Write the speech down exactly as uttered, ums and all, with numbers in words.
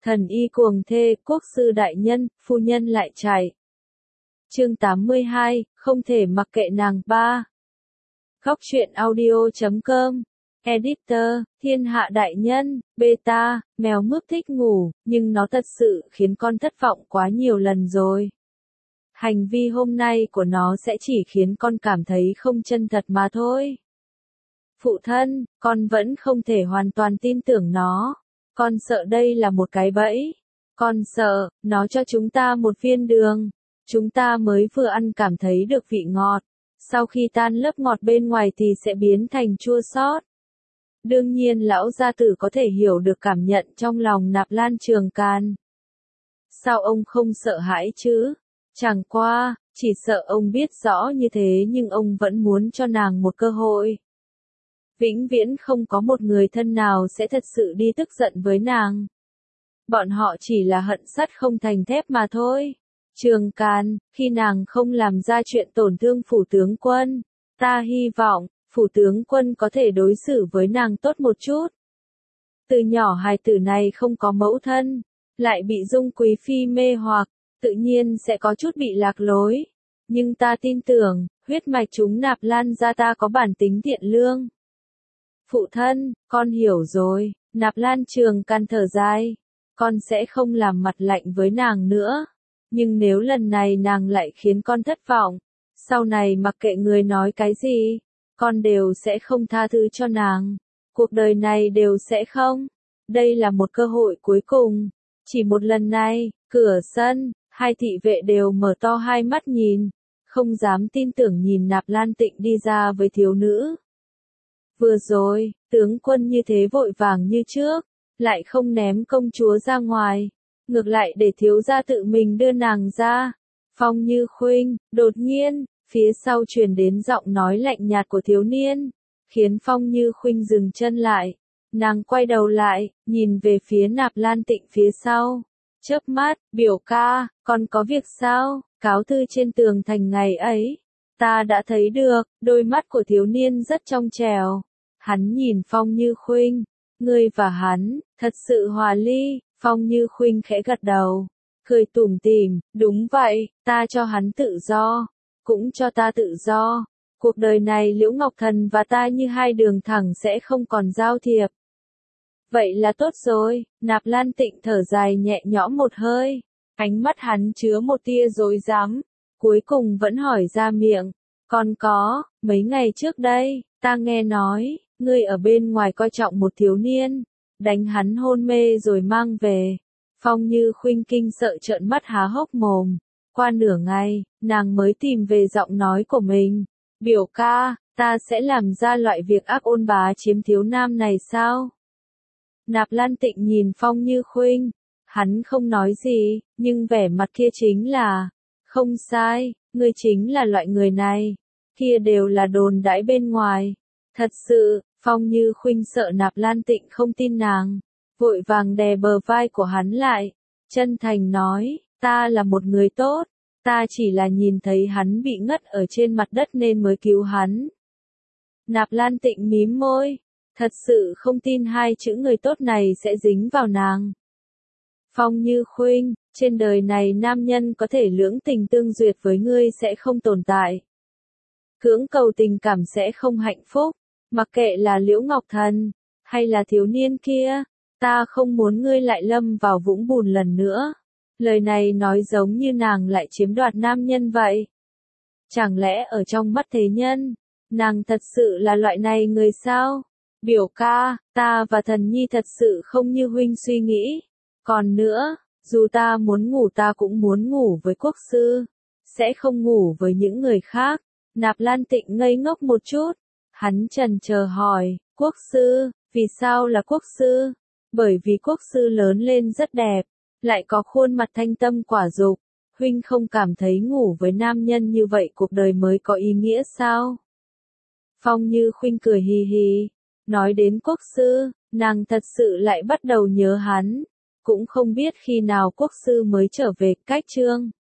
Thần y cuồng thê, quốc sư đại nhân, phu nhân lại chạy. Chương tám mươi hai, không thể mặc kệ nàng. Ba. Góc truyện audio chấm com. Editor, thiên hạ đại nhân, beta, mèo mướp thích ngủ, nhưng nó thật sự khiến con thất vọng quá nhiều lần rồi. Hành vi hôm nay của nó sẽ chỉ khiến con cảm thấy không chân thật mà thôi. Phụ thân, con vẫn không thể hoàn toàn tin tưởng nó. Con sợ đây là một cái bẫy. Con sợ, nó cho chúng ta một viên đường. Chúng ta mới vừa ăn cảm thấy được vị ngọt. Sau khi tan lớp ngọt bên ngoài thì sẽ biến thành chua xót. Đương nhiên lão gia tử có thể hiểu được cảm nhận trong lòng Nạp Lan Trường Can. Sao ông không sợ hãi chứ? Chẳng qua, chỉ sợ ông biết rõ như thế nhưng ông vẫn muốn cho nàng một cơ hội. Vĩnh viễn không có một người thân nào sẽ thật sự đi tức giận với nàng. Bọn họ chỉ là hận sắt không thành thép mà thôi. Trường Can, khi nàng không làm ra chuyện tổn thương phủ tướng quân, ta hy vọng, phủ tướng quân có thể đối xử với nàng tốt một chút. Từ nhỏ hài tử này không có mẫu thân, lại bị Dung Quý Phi mê hoặc, tự nhiên sẽ có chút bị lạc lối. Nhưng ta tin tưởng, huyết mạch chúng Nạp Lan gia ta có bản tính thiện lương. Phụ thân, con hiểu rồi. Nạp Lan Trường Can thở dài. Con sẽ không làm mặt lạnh với nàng nữa. Nhưng nếu lần này nàng lại khiến con thất vọng, sau này mặc kệ người nói cái gì, con đều sẽ không tha thứ cho nàng. Cuộc đời này đều sẽ không. Đây là một cơ hội cuối cùng. Chỉ một lần này, cửa sân, hai thị vệ đều mở to hai mắt nhìn, không dám tin tưởng nhìn Nạp Lan Tịnh đi ra với thiếu nữ. Vừa rồi, tướng quân như thế vội vàng như trước, lại không ném công chúa ra ngoài, ngược lại để thiếu gia tự mình đưa nàng ra. Phong Như Khuynh, đột nhiên, phía sau truyền đến giọng nói lạnh nhạt của thiếu niên, khiến Phong Như Khuynh dừng chân lại. Nàng quay đầu lại, nhìn về phía Nạp Lan Tịnh phía sau. Chớp mắt, biểu ca, còn có việc sao? Cáo thư trên tường thành ngày ấy. Ta đã thấy được, đôi mắt của thiếu niên rất trong trẻo. Hắn nhìn Phong Như Khuynh, ngươi và hắn, thật sự hòa ly. Phong Như Khuynh khẽ gật đầu, cười tủm tỉm, đúng vậy, ta cho hắn tự do, cũng cho ta tự do. Cuộc đời này Liễu Ngọc Thần và ta như hai đường thẳng sẽ không còn giao thiệp. Vậy là tốt rồi. Nạp Lan Tịnh thở dài nhẹ nhõm một hơi, ánh mắt hắn chứa một tia dối dám, cuối cùng vẫn hỏi ra miệng, còn có, mấy ngày trước đây, ta nghe nói, ngươi ở bên ngoài coi trọng một thiếu niên, đánh hắn hôn mê rồi mang về. Phong Như Khuynh kinh sợ trợn mắt há hốc mồm, qua nửa ngày, nàng mới tìm về giọng nói của mình. Biểu ca, ta sẽ làm ra loại việc ác ôn bá chiếm thiếu nam này sao? Nạp Lan Tịnh nhìn Phong Như Khuynh, hắn không nói gì, nhưng vẻ mặt kia chính là, không sai, ngươi chính là loại người này, kia đều là đồn đãi bên ngoài. Thật sự, Phong Như Khuynh sợ Nạp Lan Tịnh không tin nàng, vội vàng đè bờ vai của hắn lại, chân thành nói, ta là một người tốt, ta chỉ là nhìn thấy hắn bị ngất ở trên mặt đất nên mới cứu hắn. Nạp Lan Tịnh mím môi, thật sự không tin hai chữ người tốt này sẽ dính vào nàng. Phong Như Khuynh, trên đời này nam nhân có thể lưỡng tình tương duyệt với ngươi sẽ không tồn tại. Cưỡng cầu tình cảm sẽ không hạnh phúc, mặc kệ là Liễu Ngọc Thần, hay là thiếu niên kia, ta không muốn ngươi lại lâm vào vũng bùn lần nữa. Lời này nói giống như nàng lại chiếm đoạt nam nhân vậy. Chẳng lẽ ở trong mắt thế nhân, nàng thật sự là loại này người sao? Biểu ca, ta và Thần Nhi thật sự không như huynh suy nghĩ. Còn nữa, dù ta muốn ngủ ta cũng muốn ngủ với quốc sư, sẽ không ngủ với những người khác. Nạp Lan Tịnh ngây ngốc một chút, hắn chần chờ hỏi, quốc sư, vì sao là quốc sư? Bởi vì quốc sư lớn lên rất đẹp, lại có khuôn mặt thanh tâm quả dục. Huynh không cảm thấy ngủ với nam nhân như vậy cuộc đời mới có ý nghĩa sao? Phong Như Khuynh cười hì hì, nói đến quốc sư, nàng thật sự lại bắt đầu nhớ hắn, cũng không biết khi nào quốc sư mới trở về. Cách chương